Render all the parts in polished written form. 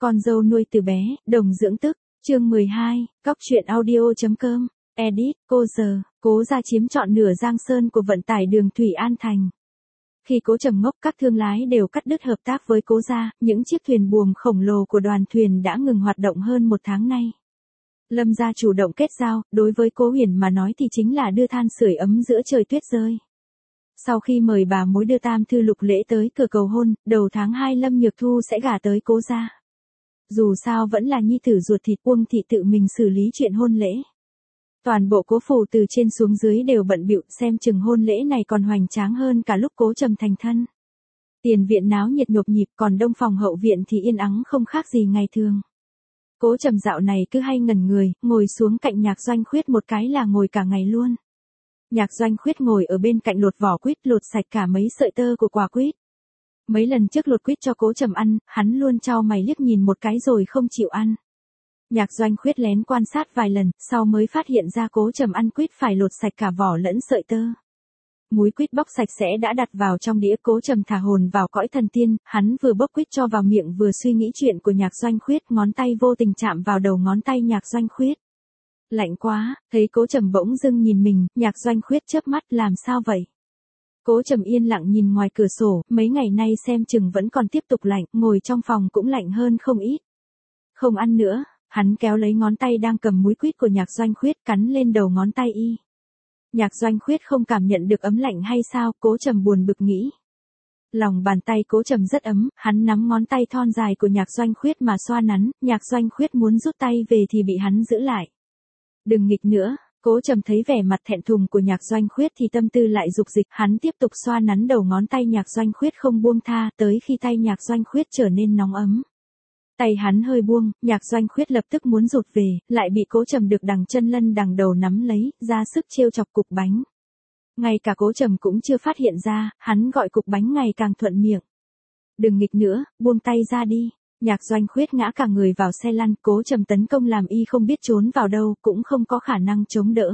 Con dâu nuôi từ bé, đồng dưỡng tức, chương 12, Cóc truyện audio.com, edit, cô giờ, Cố Gia chiếm trọn nửa Giang Sơn của vận tải đường thủy An Thành. Khi Cố Trầm ngốc, các thương lái đều cắt đứt hợp tác với Cố Gia, những chiếc thuyền buồm khổng lồ của đoàn thuyền đã ngừng hoạt động hơn một tháng nay. Lâm gia chủ động kết giao, đối với Cố Huyền mà nói thì chính là đưa than sưởi ấm giữa trời tuyết rơi. Sau khi mời bà mối đưa Tam Thư Lục Lễ tới cửa cầu hôn, đầu tháng 2 Lâm Nhược Thu sẽ gả tới Cố Gia. Dù sao vẫn là nhi tử ruột thịt, Uông thị tự mình xử lý chuyện hôn lễ. Toàn bộ Cố phủ từ trên xuống dưới đều bận bịu, xem chừng hôn lễ này còn hoành tráng hơn cả lúc Cố Trầm thành thân. Tiền viện náo nhiệt nhộp nhịp, còn đông phòng hậu viện thì yên ắng không khác gì ngày thường. Cố Trầm dạo này cứ hay ngẩn người, ngồi xuống cạnh Nhạc Doanh Khuyết một cái là ngồi cả ngày luôn. Nhạc Doanh Khuyết ngồi ở bên cạnh lột vỏ quýt, lột sạch cả mấy sợi tơ của quả quýt. Mấy lần trước lột quýt cho Cố Trầm ăn, hắn luôn chau mày liếc nhìn một cái rồi không chịu ăn. Nhạc Doanh Khuyết lén quan sát vài lần, sau mới phát hiện ra Cố Trầm ăn quýt phải lột sạch cả vỏ lẫn sợi tơ. Múi quýt bóc sạch sẽ đã đặt vào trong đĩa, Cố Trầm thả hồn vào cõi thần tiên, hắn vừa bốc quýt cho vào miệng vừa suy nghĩ chuyện của Nhạc Doanh Khuyết, ngón tay vô tình chạm vào đầu ngón tay Nhạc Doanh Khuyết. Lạnh quá, thấy Cố Trầm bỗng dưng nhìn mình, Nhạc Doanh Khuyết chớp mắt, làm sao vậy? Cố Trầm yên lặng nhìn ngoài cửa sổ, mấy ngày nay xem chừng vẫn còn tiếp tục lạnh, ngồi trong phòng cũng lạnh hơn không ít. Không ăn nữa, hắn kéo lấy ngón tay đang cầm múi quýt của Nhạc Doanh Khuyết, cắn lên đầu ngón tay y. Nhạc Doanh Khuyết không cảm nhận được ấm lạnh hay sao, Cố Trầm buồn bực nghĩ. Lòng bàn tay Cố Trầm rất ấm, hắn nắm ngón tay thon dài của Nhạc Doanh Khuyết mà xoa nắn, Nhạc Doanh Khuyết muốn rút tay về thì bị hắn giữ lại. Đừng nghịch nữa. Cố Trầm thấy vẻ mặt thẹn thùng của Nhạc Doanh Khuyết thì tâm tư lại dục dịch, hắn tiếp tục xoa nắn đầu ngón tay Nhạc Doanh Khuyết không buông tha, tới khi tay Nhạc Doanh Khuyết trở nên nóng ấm. Tay hắn hơi buông, Nhạc Doanh Khuyết lập tức muốn rụt về, lại bị Cố Trầm được đằng chân lân đằng đầu nắm lấy, ra sức trêu chọc cục bánh. Ngay cả Cố Trầm cũng chưa phát hiện ra, hắn gọi cục bánh ngày càng thuận miệng. Đừng nghịch nữa, buông tay ra đi. Nhạc Doanh Khuyết ngã cả người vào xe lăn, Cố Trầm tấn công làm y không biết trốn vào đâu, cũng không có khả năng chống đỡ.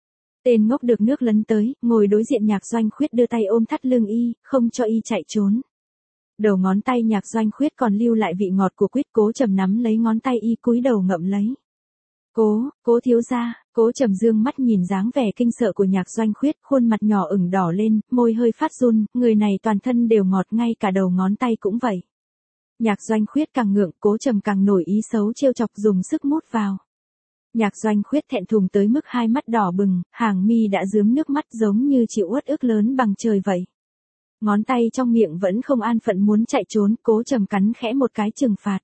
Tên ngốc được nước lấn tới, ngồi đối diện Nhạc Doanh Khuyết đưa tay ôm thắt lưng y, không cho y chạy trốn. Đầu ngón tay Nhạc Doanh Khuyết còn lưu lại vị ngọt của quýt, Cố Trầm nắm lấy ngón tay y cúi đầu ngậm lấy. Cố thiếu gia, Cố Trầm dương mắt nhìn dáng vẻ kinh sợ của Nhạc Doanh Khuyết, khuôn mặt nhỏ ửng đỏ lên, môi hơi phát run, người này toàn thân đều ngọt, ngay cả đầu ngón tay cũng vậy. Nhạc Doanh Khuyết càng ngượng, Cố Trầm càng nổi ý xấu trêu chọc, dùng sức mút vào. Nhạc Doanh Khuyết thẹn thùng tới mức hai mắt đỏ bừng, hàng mi đã rướm nước mắt giống như chịu uất ức lớn bằng trời vậy. Ngón tay trong miệng vẫn không an phận muốn chạy trốn, Cố Trầm cắn khẽ một cái trừng phạt.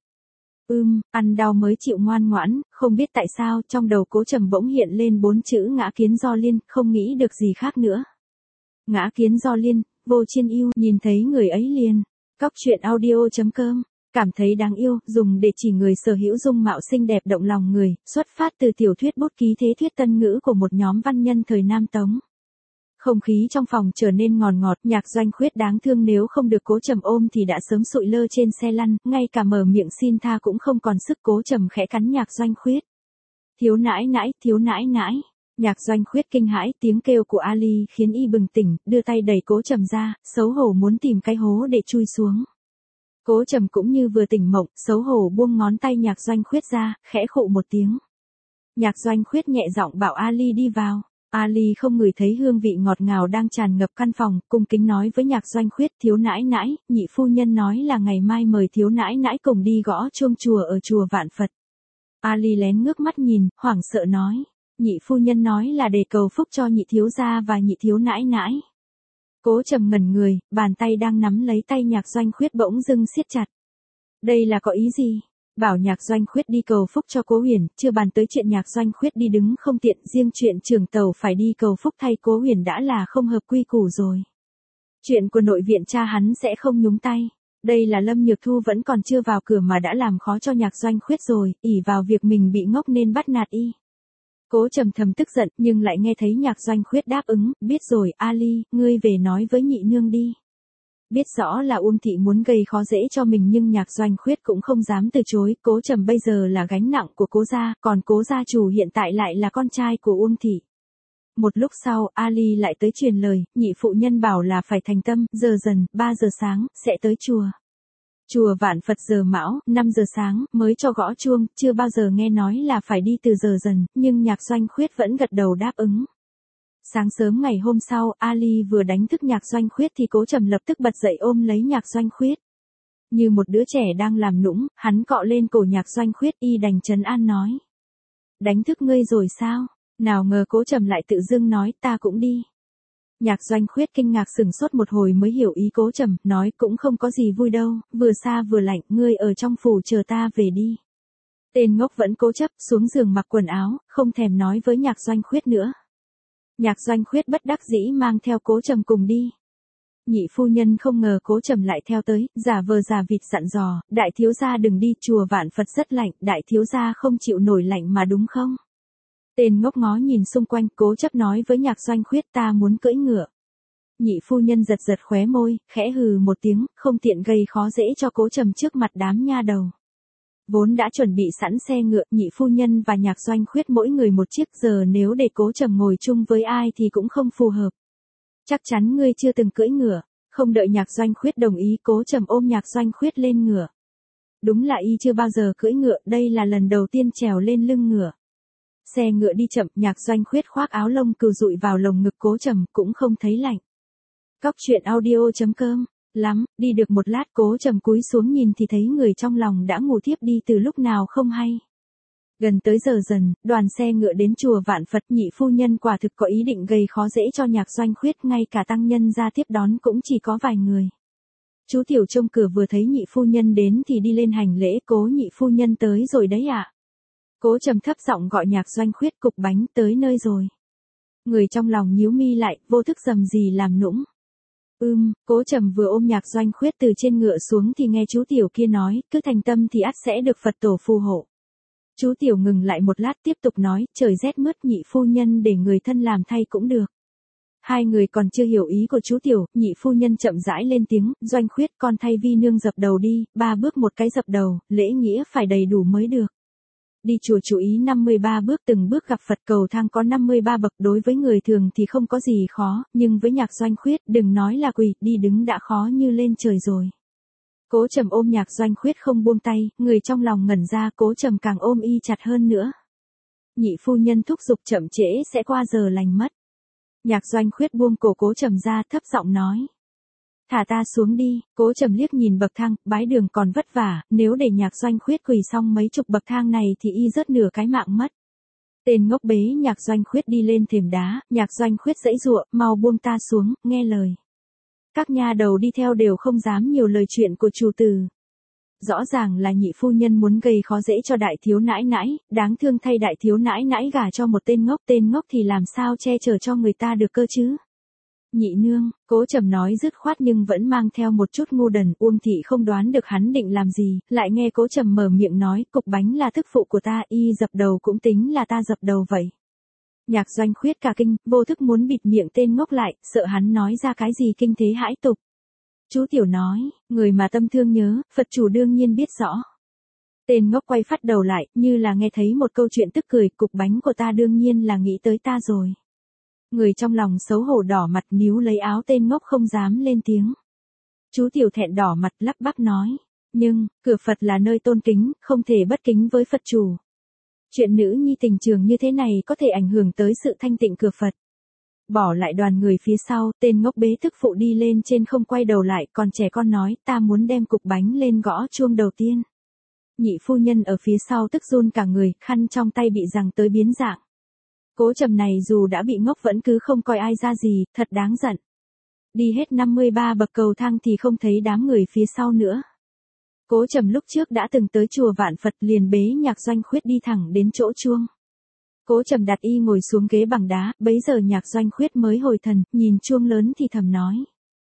Ăn đau mới chịu ngoan ngoãn, không biết tại sao trong đầu Cố Trầm bỗng hiện lên 4 chữ Ngã Kiến Do Liên, không nghĩ được gì khác nữa. Ngã Kiến Do Liên, vô chiên yêu, nhìn thấy người ấy liền. Cóc truyện audio.com, cảm thấy đáng yêu, dùng để chỉ người sở hữu dung mạo xinh đẹp động lòng người, xuất phát từ tiểu thuyết bút ký thế thuyết tân ngữ của một nhóm văn nhân thời Nam Tống. Không khí trong phòng trở nên ngọt, Nhạc Doanh Khuyết đáng thương nếu không được Cố Trầm ôm thì đã sớm sụi lơ trên xe lăn, ngay cả mở miệng xin tha cũng không còn sức. Cố Trầm khẽ cắn Nhạc Doanh Khuyết. Thiếu nãi nãi. Nhạc Doanh Khuyết kinh hãi, tiếng kêu của Ali khiến y bừng tỉnh, đưa tay đẩy Cố Trầm ra, xấu hổ muốn tìm cái hố để chui xuống. Cố Trầm cũng như vừa tỉnh mộng, xấu hổ buông ngón tay Nhạc Doanh Khuyết ra, khẽ khụ một tiếng. Nhạc Doanh Khuyết nhẹ giọng bảo Ali đi vào. Ali không ngửi thấy hương vị ngọt ngào đang tràn ngập căn phòng, cung kính nói với Nhạc Doanh Khuyết, thiếu nãi nãi, nhị phu nhân nói là ngày mai mời thiếu nãi nãi cùng đi gõ chuông chùa ở chùa Vạn Phật. Ali lén ngước mắt nhìn, hoảng sợ nói. Nhị phu nhân nói là để cầu phúc cho nhị thiếu gia và nhị thiếu nãi nãi. Cố Trầm ngẩn người, bàn tay đang nắm lấy tay Nhạc Doanh Khuyết bỗng dưng siết chặt. Đây là có ý gì? Bảo Nhạc Doanh Khuyết đi cầu phúc cho Cố Huyền, chưa bàn tới chuyện Nhạc Doanh Khuyết đi đứng không tiện, riêng chuyện trưởng tàu phải đi cầu phúc thay Cố Huyền đã là không hợp quy củ rồi. Chuyện của nội viện cha hắn sẽ không nhúng tay. Đây là Lâm Nhược Thu vẫn còn chưa vào cửa mà đã làm khó cho Nhạc Doanh Khuyết rồi, ỷ vào việc mình bị ngốc nên bắt nạt y. Cố Trầm thầm tức giận, nhưng lại nghe thấy Nhạc Doanh Khuyết đáp ứng, biết rồi, Ali, ngươi về nói với nhị nương đi. Biết rõ là Uông thị muốn gây khó dễ cho mình nhưng Nhạc Doanh Khuyết cũng không dám từ chối, Cố Trầm bây giờ là gánh nặng của Cố gia, còn Cố gia chủ hiện tại lại là con trai của Uông thị. Một lúc sau, Ali lại tới truyền lời, nhị phụ nhân bảo là phải thành tâm, giờ dần, 3 giờ sáng, sẽ tới chùa. Chùa Vạn Phật giờ Mão, 5 giờ sáng, mới cho gõ chuông, chưa bao giờ nghe nói là phải đi từ giờ dần, nhưng Nhạc Doanh Khuyết vẫn gật đầu đáp ứng. Sáng sớm ngày hôm sau, Ali vừa đánh thức Nhạc Doanh Khuyết thì Cố Trầm lập tức bật dậy ôm lấy Nhạc Doanh Khuyết. Như một đứa trẻ đang làm nũng, hắn cọ lên cổ Nhạc Doanh Khuyết y đành trấn an nói. Đánh thức ngươi rồi sao? Nào ngờ Cố Trầm lại tự dưng nói ta cũng đi. Nhạc Doanh Khuyết kinh ngạc sửng sốt một hồi mới hiểu ý Cố Trầm, nói cũng không có gì vui đâu, vừa xa vừa lạnh, ngươi ở trong phủ chờ ta về đi. Tên ngốc vẫn cố chấp, xuống giường mặc quần áo, không thèm nói với Nhạc Doanh Khuyết nữa. Nhạc Doanh Khuyết bất đắc dĩ mang theo Cố Trầm cùng đi. Nhị phu nhân không ngờ Cố Trầm lại theo tới, giả vờ giả vịt dặn dò, đại thiếu gia đừng đi, chùa Vạn Phật rất lạnh, đại thiếu gia không chịu nổi lạnh mà đúng không? Tên ngốc ngó nhìn xung quanh, cố chấp nói với Nhạc Doanh Khuyết ta muốn cưỡi ngựa. Nhị phu nhân giật giật khóe môi, khẽ hừ một tiếng, không tiện gây khó dễ cho Cố Trầm trước mặt đám nha đầu. Vốn đã chuẩn bị sẵn xe ngựa, nhị phu nhân và Nhạc Doanh Khuyết mỗi người một chiếc, giờ nếu để Cố Trầm ngồi chung với ai thì cũng không phù hợp. Chắc chắn ngươi chưa từng cưỡi ngựa. Không đợi Nhạc Doanh Khuyết đồng ý, Cố Trầm ôm Nhạc Doanh Khuyết lên ngựa. Đúng là y chưa bao giờ cưỡi ngựa, đây là lần đầu tiên trèo lên lưng ngựa. Xe ngựa đi chậm, Nhạc Doanh Khuyết khoác áo lông cừu dụi vào lồng ngực Cố Trầm, cũng không thấy lạnh. Cóc truyện audio.com. Lắm, đi được một lát Cố Trầm cúi xuống nhìn thì thấy người trong lòng đã ngủ thiếp đi từ lúc nào không hay. Gần tới giờ dần, đoàn xe ngựa đến chùa Vạn Phật, nhị phu nhân quả thực có ý định gây khó dễ cho Nhạc Doanh Khuyết, ngay cả tăng nhân ra tiếp đón cũng chỉ có vài người. Chú tiểu trông cửa vừa thấy nhị phu nhân đến thì đi lên hành lễ, Cố nhị phu nhân tới rồi đấy ạ. Cố Trầm thấp giọng gọi Nhạc Doanh Khuyết, cục bánh tới nơi rồi. Người trong lòng nhíu mi lại, vô thức rầm rì làm nũng. Cố Trầm vừa ôm Nhạc Doanh Khuyết từ trên ngựa xuống thì nghe chú tiểu kia nói, cứ thành tâm thì ắt sẽ được Phật tổ phù hộ. Chú tiểu ngừng lại một lát tiếp tục nói, trời rét mướt, nhị phu nhân để người thân làm thay cũng được. Hai người còn chưa hiểu ý của chú tiểu, nhị phu nhân chậm rãi lên tiếng, Doanh Khuyết con thay vi nương dập đầu đi, 3 bước một cái dập đầu, lễ nghĩa phải đầy đủ mới được. Đi chùa chú ý 53 bước, từng bước gặp Phật, cầu thang có 53 bậc, đối với người thường thì không có gì khó, nhưng với Nhạc Doanh Khuyết đừng nói là quỳ, đi đứng đã khó như lên trời rồi. Cố Trầm ôm Nhạc Doanh Khuyết không buông tay, người trong lòng ngẩn ra, Cố Trầm càng ôm y chặt hơn nữa. Nhị phu nhân thúc giục chậm trễ sẽ qua giờ lành mất. Nhạc Doanh Khuyết buông cổ Cố Trầm ra, thấp giọng nói. Thả ta xuống đi. Cố Trầm liếc nhìn bậc thang, bái đường còn vất vả, nếu để Nhạc Doanh Khuyết quỳ xong mấy chục bậc thang này thì y rớt nửa cái mạng mất. Tên ngốc bế Nhạc Doanh Khuyết đi lên thềm đá, Nhạc Doanh Khuyết giãy giụa, mau buông ta xuống, nghe lời. Các nha đầu đi theo đều không dám nhiều lời chuyện của chủ tử. Rõ ràng là nhị phu nhân muốn gây khó dễ cho đại thiếu nãi nãi, đáng thương thay đại thiếu nãi nãi gả cho một tên ngốc thì làm sao che chở cho người ta được cơ chứ. Nhị nương, Cố Trầm nói dứt khoát nhưng vẫn mang theo một chút ngu đần, Uông thị không đoán được hắn định làm gì, lại nghe Cố Trầm mở miệng nói, cục bánh là thức phụ của ta, y dập đầu cũng tính là ta dập đầu vậy. Nhạc Doanh Khuyết cả kinh, vô thức muốn bịt miệng tên ngốc lại, sợ hắn nói ra cái gì kinh thế hãi tục. Chú tiểu nói, người mà tâm thương nhớ, Phật chủ đương nhiên biết rõ. Tên ngốc quay phát đầu lại, như là nghe thấy một câu chuyện tức cười, cục bánh của ta đương nhiên là nghĩ tới ta rồi. Người trong lòng xấu hổ đỏ mặt, níu lấy áo tên ngốc không dám lên tiếng. Chú tiểu thẹn đỏ mặt lắp bắp nói, nhưng, cửa Phật là nơi tôn kính, không thể bất kính với Phật chủ. Chuyện nữ nhi tình trường như thế này có thể ảnh hưởng tới sự thanh tịnh cửa Phật. Bỏ lại đoàn người phía sau, tên ngốc bế thức phụ đi lên trên không quay đầu lại, còn trẻ con nói, ta muốn đem cục bánh lên gõ chuông đầu tiên. Nhị phu nhân ở phía sau tức run cả người, khăn trong tay bị giằng tới biến dạng. Cố Trầm này dù đã bị ngốc vẫn cứ không coi ai ra gì, thật đáng giận. Đi hết 53 bậc cầu thang thì không thấy đám người phía sau nữa. Cố Trầm lúc trước đã từng tới chùa Vạn Phật, liền bế Nhạc Doanh Khuyết đi thẳng đến chỗ chuông. Cố Trầm đặt y ngồi xuống ghế bằng đá, bấy giờ Nhạc Doanh Khuyết mới hồi thần, nhìn chuông lớn thì thầm nói.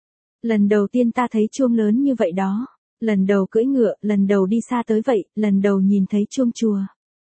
Lần đầu tiên ta thấy chuông lớn như vậy đó. Lần đầu cưỡi ngựa, lần đầu đi xa tới vậy, lần đầu nhìn thấy chuông chùa.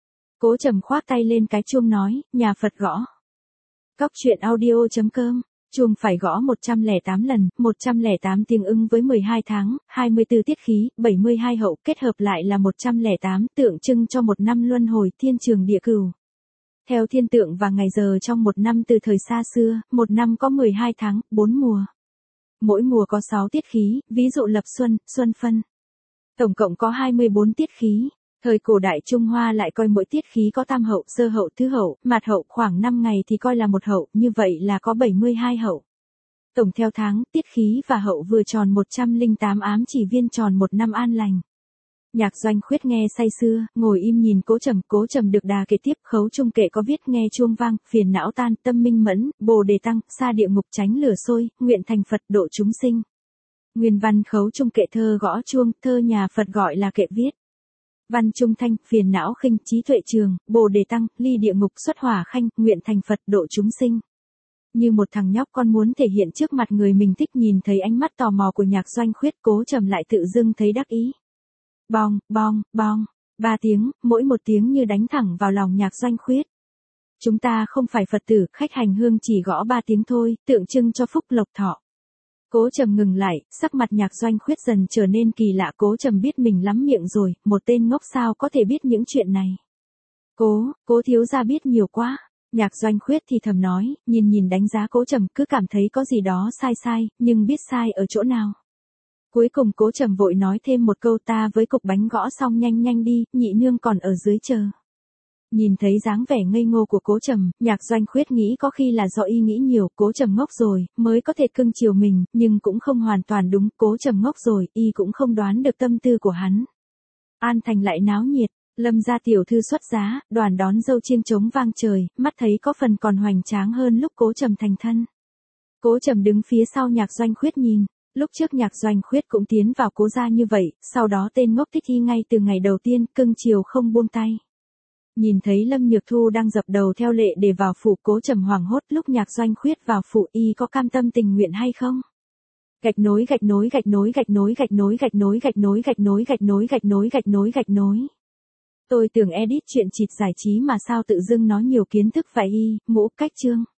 Cố Trầm khoác tay lên cái chuông nói, nhà Phật gõ. Cóc truyện audio.com. Chuông phải gõ 108 lần, 108 tiếng ưng với 12 tháng, 24 tiết khí, 72 hậu, kết hợp lại là 108, tượng trưng cho một năm luân hồi thiên trường địa cửu. Theo thiên tượng và ngày giờ trong một năm từ thời xa xưa, một năm có 12 tháng, 4 mùa. Mỗi mùa có 6 tiết khí, ví dụ lập xuân, xuân phân. Tổng cộng có 24 tiết khí. Thời cổ đại Trung Hoa lại coi mỗi tiết khí có tam hậu, sơ hậu, thứ hậu, mạt hậu, khoảng 5 ngày thì coi là một hậu, như vậy là có 72 hậu. Tổng theo tháng, tiết khí và hậu vừa tròn 108 ám chỉ viên tròn một năm an lành. Nhạc Doanh Khuyết nghe say sưa, ngồi im nhìn Cố Trầm được đà kể tiếp, khấu trung kệ có viết nghe chuông vang, phiền não tan, tâm minh mẫn, Bồ đề tăng, xa địa ngục tránh lửa sôi, nguyện thành Phật độ chúng sinh. Nguyên văn khấu trung kệ thơ gõ chuông, thơ nhà Phật gọi là kệ viết. Văn trung thanh, phiền não khinh, trí tuệ trường, Bồ đề tăng, ly địa ngục xuất hỏa khanh, nguyện thành Phật độ chúng sinh. Như một thằng nhóc con muốn thể hiện trước mặt người mình thích, nhìn thấy ánh mắt tò mò của Nhạc Doanh Khuyết, Cố Trầm lại tự dưng thấy đắc ý. Bong, bong, bong, 3 tiếng, mỗi một tiếng như đánh thẳng vào lòng Nhạc Doanh Khuyết. Chúng ta không phải Phật tử, khách hành hương chỉ gõ 3 tiếng thôi, tượng trưng cho phúc lộc thọ. Cố Trầm ngừng lại, sắc mặt Nhạc Doanh Khuyết dần trở nên kỳ lạ. Cố Trầm biết mình lắm miệng rồi, một tên ngốc sao có thể biết những chuyện này. Cố thiếu gia biết nhiều quá. Nhạc Doanh Khuyết thì thầm nói, nhìn đánh giá Cố Trầm, cứ cảm thấy có gì đó sai, nhưng biết sai ở chỗ nào. Cuối cùng Cố Trầm vội nói thêm một câu, ta với cục bánh gõ xong nhanh đi, nhị nương còn ở dưới chờ. Nhìn thấy dáng vẻ ngây ngô của Cố Trầm, Nhạc Doanh Khuyết nghĩ có khi là do y nghĩ nhiều, Cố Trầm ngốc rồi, mới có thể cưng chiều mình, nhưng cũng không hoàn toàn đúng, Cố Trầm ngốc rồi, y cũng không đoán được tâm tư của hắn. An Thành lại náo nhiệt, Lâm gia tiểu thư xuất giá, đoàn đón dâu chiêng trống vang trời, mắt thấy có phần còn hoành tráng hơn lúc Cố Trầm thành thân. Cố Trầm đứng phía sau Nhạc Doanh Khuyết nhìn. Lúc trước Nhạc Doanh Khuyết cũng tiến vào Cố gia như vậy, sau đó tên ngốc thích y ngay từ ngày đầu tiên, cưng chiều không buông tay. Nhìn thấy Lâm Nhược Thu đang dập đầu theo lệ để vào phủ, Cố Trầm hoảng hốt, lúc Nhạc Doanh Khuyết vào phủ y có cam tâm tình nguyện hay không? Gạch nối. Tôi tưởng edit chuyện chịt giải trí mà sao tự dưng nói nhiều kiến thức vậy y, ngũ cách chương.